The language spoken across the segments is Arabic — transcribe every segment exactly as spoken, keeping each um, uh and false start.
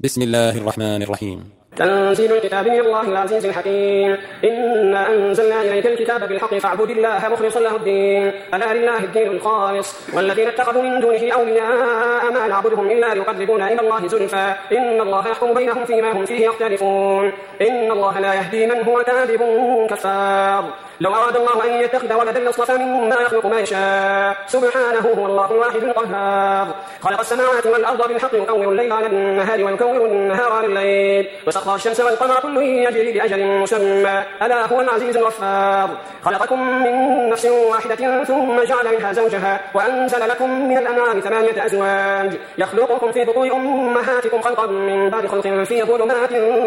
بسم الله الرحمن الرحيم. تنزيل الكتاب من الله العزيز الحكيم. إنا أنزلنا إليك الكتاب بالحق فاعبد الله مخلصا له الدين ألا لله الدين الخالص والذين اتخذوا من دونه أولياء ما نعبدهم إلا ليقربونا إلى الله زلفى إن الله يحكم بينهم فيما هم فيه يختلفون إن الله لا يهدي من هو كاذب كفار. لو أراد الله أن يتخذ ولدا لاصطفى مما يخلق ما يشاء سبحانه هو الله الواحد القهار. خلق السماوات والأرض بالحق يكور الليل على النهار ويكور النهار على الليل وسخر الشمس والقمر كل يجري لأجل مسمى ألا هو العزيز الغفار. خلقكم من نفس واحدة ثم جعل منها زوجها وأنزل لكم من الأنعام ثمانية أزواج يخلقكم في بطون أمهاتكم خلقا من بعد خلق في ظلمات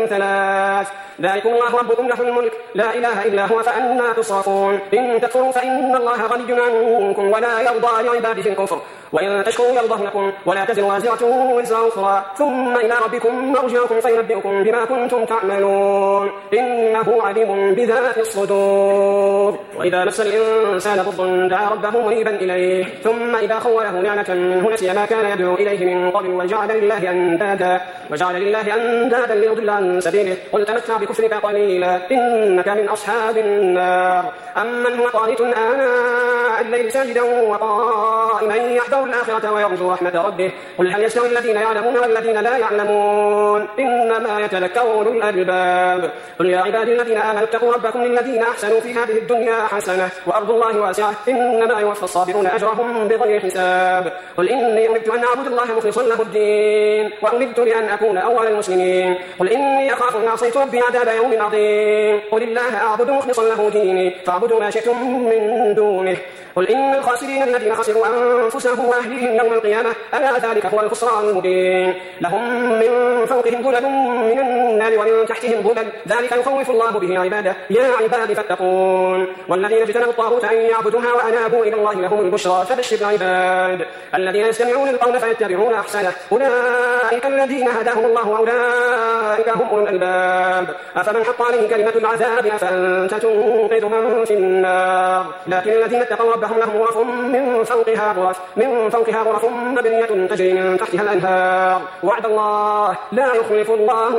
ثلاث ذلكم الله ربكم له الملك لا إله إلا هو فأنا تصرفون. إن تكفروا فإن الله غني عنكم ولا يرضى لعباده الكفر وإن تشكروا يرضه لكم ولا تزر وازرة وزر أخرى ثم إلى ربكم مرجعكم فينبئكم بما كنتم تعملون إنه عليم بذات الصدور. وإذا مس الإنسان ضر دعا ربه منيبا إليه ثم إذا خوله نعمة منه نسي ما كان يدعو إليه من قبل وجعل لله أندادا وجعل لله أندادا ليضل عن سبيله قل تمتع بكفرك قليلا إنك من أصحاب النار. أمن هو قانت آناء الليل ساجدا وقائما يحذر الآخرة ويرجو رحمة ربه قل هل يستوي الذين يعلمون والذين لا يعلمون إنما يتذكر أولو الألباب. قل يا عبادي الذين آمنوا اتقوا ربكم للذين أحسنوا في هذه الدنيا حسنة وأرض الله واسعة إنما يوفى الصابرون أجرهم بغير حساب. قل إني أمرت أن أعبد الله مخلصا له الدين وأمرت لأن أكون أول المسلمين. قل إني أخاف إن عصيت ربي عذاب يوم عظيم. قل الله أعبد مخلصا له ديني فاعبدوا ما شئتم من دونه. قل إن الخاسرين الذين خسروا أنفسهم وأهليهم يوم القيامة ألا ذلك هو الخسران المبين. لهم من فوقهم ظلل من النار ومن تحتهم ظلل ذلك يخوف الله به عباده يا عباد فاتقون. والذين اجتنبوا الطاغوت أن يعبدوها وأنابوا إلى الله لهم البشرى فبشر العباد الذين يستمعون القول فيتبعون أحسنه أولئك الذين هداهم الله وأولئك هم أولو الألباب. أفمن حق عليه كلمة العذاب أفأنت تنقذ من في النار. لكن الذين اتقوا ربهم لهم غرف من فوقها غرف من فوقها غرف مبنية تجري من تحتها الأنهار وعد الله لا يخلف الله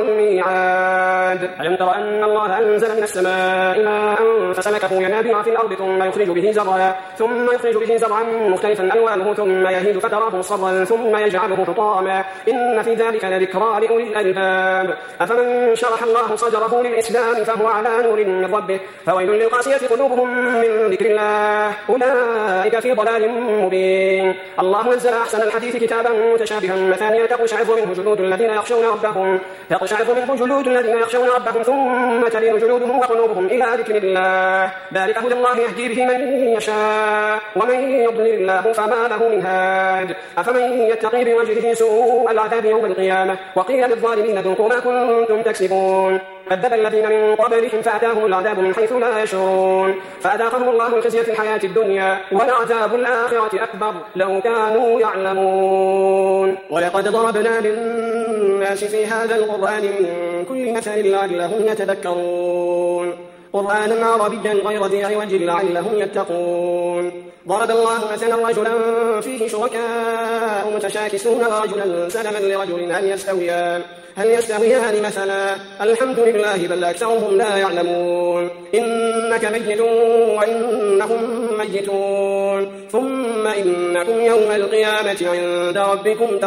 الميعاد. ألم تر أن الله أنزل من السماء ماء فسلكه ينابيع في الأرض ثم يخرج به زرعا ثم يخرج به زرعا مختلفا ألوانه ثم يهيج فتراه مصفرا ثم يجعله حطاما إن في ذلك لذكرى لأولي الألباب. أفمن شرح الله صدره للإسلام فهو على نور من ربه فويل للقاسية قلوبهم من ذكر الله أولئك في ضلال مبين. الله نزل أحسن الحديث كتابا متشابها مثانية تقشعر منه جلود الذين يخشون ربهم تقشعر منه جلود الذين يخشون ربهم ثم تلين جلودهم وقلوبهم إلى ذكر الله ذلك هدى الله يهدي به من يشاء ومن يضلل الله فما له من هاد. أفمن يتقي بوجهه سوء العذاب يوم القيامة وقيل للظالمين ذوقوا ما كنتم تكسبون. كذب الذين من قبلهم فأتاهم العذاب من حيث لا يشعرون فأذاقهم الله الخزي في الحياة الدنيا ولعذاب الآخرة أكبر لو كانوا يعلمون. ولقد ضربنا للناس في هذا القرآن من كل مثل لعلهم يتذكرون قرآنا عربيا غير ذي عوج لعلهم يتقون. ضرب الله مثلا رجلا فيه شركاء متشاكسون ورجلا سلما لرجل هل يستويان هل يستويان مثلا الحمد لله بل أكثرهم لا يعلمون. إنك ميت وإنهم ميتون ثم إنكم يوم القيامة عند ربكم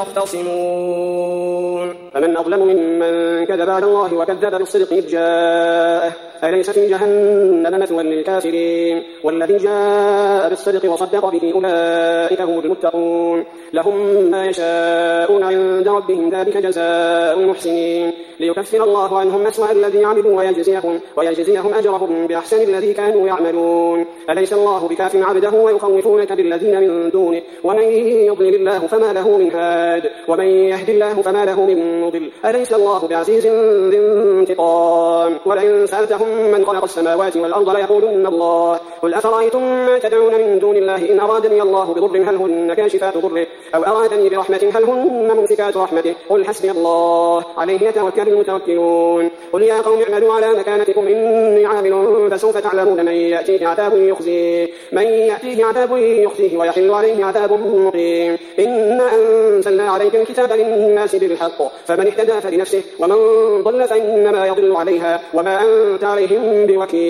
تختصمون. فمن أظلم ممن كذب على الله وكذب بالصدق إذ جاءه أليس في جهنم مثوى للكافرين والذي جاء بالصدق وصدق به أولئك هم المتقون. لهم ما يشاءون عند ربهم ذلك جزاء المحسنين ليكفر الله عنهم أسوأ الذي عملوا ويجزيهم, ويجزيهم أجرهم بأحسن الذي كانوا يعملون. أليس الله بكاف عبده ويخوفونك بالذين من دونه ومن يضلل الله فما له من هاد ومن يهد الله فما له من مضل. أليس الله بعزيز ذي انتقام. ولئن سألتهم من خلق السماوات والأرض ليقولن الله قل أفرأيتم ما تدعون من دون الله إن أرادني الله بضر هل هن كاشفات ضره أو أرادني برحمة هل هن ممسكات رحمته قل حسبي الله عليه يتوكل المتوكلون. قل يا قوم اعملوا على مكانتكم إني عامل فسوف تعلمون من يأتيه عذاب يخزيه من يأتيه عذاب يخزيه ويحل عليه عذاب مقيم. إنا أنزلنا عليك الكتاب للناس بالحق فمن اهتدى فلنفسه ومن ضل فإنما يضل عليها وما أنت عليهم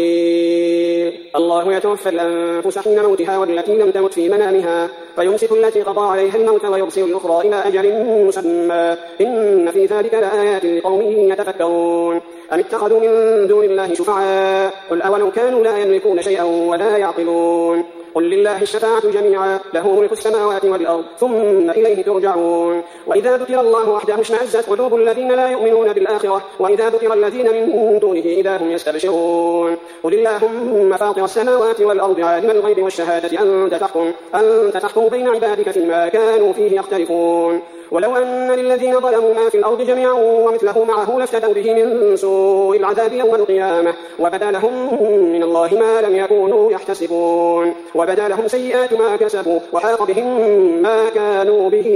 بوكيل. الله يتوفى الأنفس حين موتها والتي لم تمت في منامها فيمسك التي قضى عليها الموت ويرسل الأخرى إلى أجل مسمى إن في ذلك لآيات لقوم يتفكرون. أم اتخذوا من دون الله شفعاء قل أولو كانوا لا يملكون شيئا ولا يعقلون. قل لله الشفاعة جميعا له ملك السماوات والأرض ثم إليه ترجعون. وإذا ذكر الله وحده اشمأزت قلوب الذين لا يؤمنون بالآخرة وإذا ذكر الذين من دونه إذا هم يستبشرون. قل اللهم فاطر السماوات والأرض عالم الغيب والشهادة أنت تحكم, أنت تحكم بين عبادك فيما كانوا فيه يختلفون. ولو أن للذين ظلموا ما في الأرض جميعا ومثله معه لافتدوا به من سوء العذاب يوم القيامة وبدا لهم من الله ما لم يكونوا يحتسبون وبدا لهم سيئات ما كسبوا وحاق بهم ما كانوا به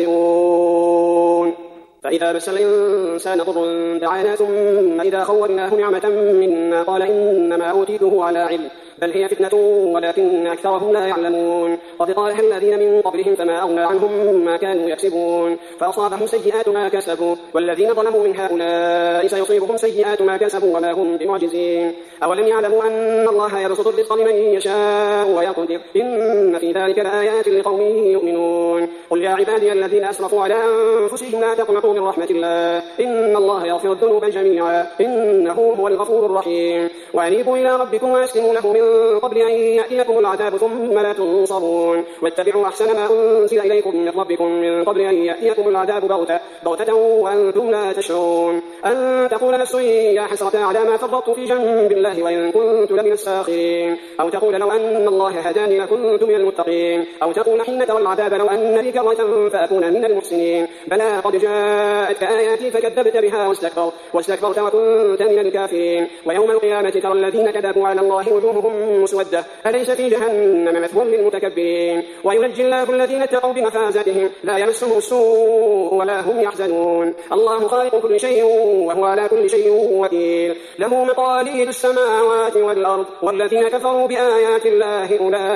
يستهزئون. فإذا مس الإنسان ضر دعانا ثم إذا خولناه نعمة منا قال إنما أوتيته على علم بل هي فتنة ولكن أكثرهم لا يعلمون. قد قالها الذين من قبلهم فما أغنى عنهم ما كانوا يكسبون فأصابهم سيئات ما كسبوا والذين ظلموا من هؤلاء سيصيبهم سيئات ما كسبوا وما هم بمعجزين. أولم يعلموا أن الله يبسط الرزق لمن يشاء ويقدر إن في ذلك لآيات لقوم يؤمنون. قل يا عبادي الذين أسرفوا على أنفسهم لا تقنطوا من رحمة الله إن الله يغفر الذنوب جميعا إنه هو الغفور الرحيم. وأنيبوا إلى ربكم وأسلموا له من قبل أن يأتيكم العذاب ثم لا تنصرون واتبعوا أحسن ما أنزل إليكم من ربكم من قبل أن يأتيكم العذاب بغتة, بغتة وأنتم لا تشعرون أن تقول نفس يا حسرة على ما فرطت في جنب الله وإن كنت لمن الساخرين أو تقول لو أن الله هداني لكنت من المتقين أو تقول حين ترى العذاب لو أن لي كرة فأكون من المحسنين. بلى قد جاءتك آياتي فكذبت بها واستكبرت, واستكبرت وكنت من الكافرين. ويوم القيامة ترى الذين كذبوا على الله وجوههم مسودة أليس في جهنم مثوى للمتكبرين. وينجي الله الذين اتقوا بمفازتهم لا يمسهم السوء ولا هم يحزنون. الله خالق كل شيء وهو على كل شيء وكيل له مقاليد السماوات والأرض والذين كفروا بآيات الله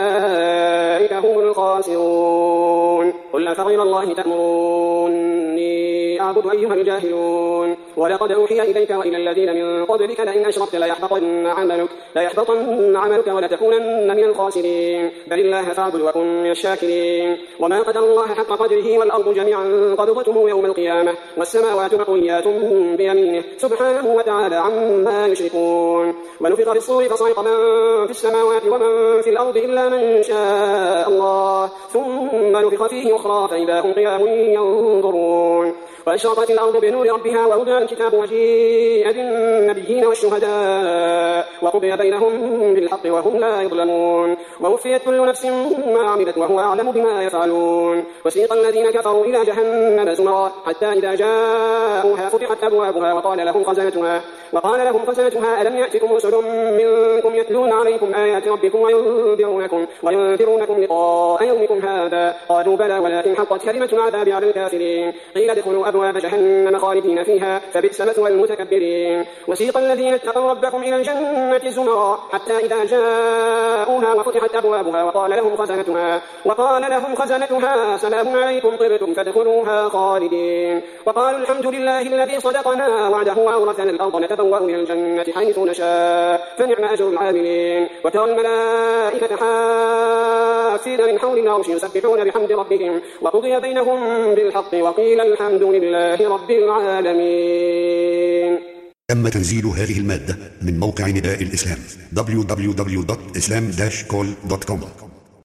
أولئك هم الخاسرون. قل أفغير الله تأمروني أعبد أيها الجاهلون ولقد أوحي إليك وإلى الذين من قبلك لئن أشركت ليحبطن عملك, ليحبطن عملك ولتكونن من الخاسرين. بل الله فاعبد وكن من الشاكرين. وما قدر الله حق قدره والأرض جميعا قبضته يوم القيامة والسماوات مطويات بيمينه سبحانه وتعالى عما يشركون. ونفخ في الصور فصعق من في السماوات ومن في الأرض إلا من شاء الله ثم نفخ فيه أخرى فإذا هم قيام ينظرون. وأشرقت الأرض بنور ربها ووضع الكتاب وجيء بالنبيين والشهداء وقضي بينهم بالحق وهم لا يظلمون. ووفيت كل نفس ما عملت وهو أعلم بما يفعلون. وسيق الذين كفروا إلى جهنم زمرا حتى إذا جاءوها فتحت أبوابها وقال لهم خزنتها, وقال لهم خزنتها ألم يأتكم رسل منكم يتلون عليكم آيات ربكم وينذرونكم, وينذرونكم لقاء يومكم هذا قالوا بلى ولكن حقت كلمة العذاب على الكافرين. قيل ادخلوا أبواب جهنم خالدين فيها فبئس مثوى المتكبرين. وسيق الذين اتقوا ربكم إلى الجنة زمرا حتى إذا جاءوها وفتحت أبوابها وقال لهم خزنتها, وقال لهم خزنتها سلام عليكم طبتم فادخلوها خالدين. وقالوا الحمد لله الذي صدقنا وعده وأورثنا الأرض نتبوأ من الجنة حيث نشاء فنعم أجر العاملين. وترى الملائكة حافين من حول العرش يسبحون بحمد ربهم وقضي بينهم بالحق وقيل الحمد لله رب العالمين. تم تنزيل هذه المادة من موقع نداء الإسلام دبليو دبليو دبليو دوت إسلام داش كول دوت كوم.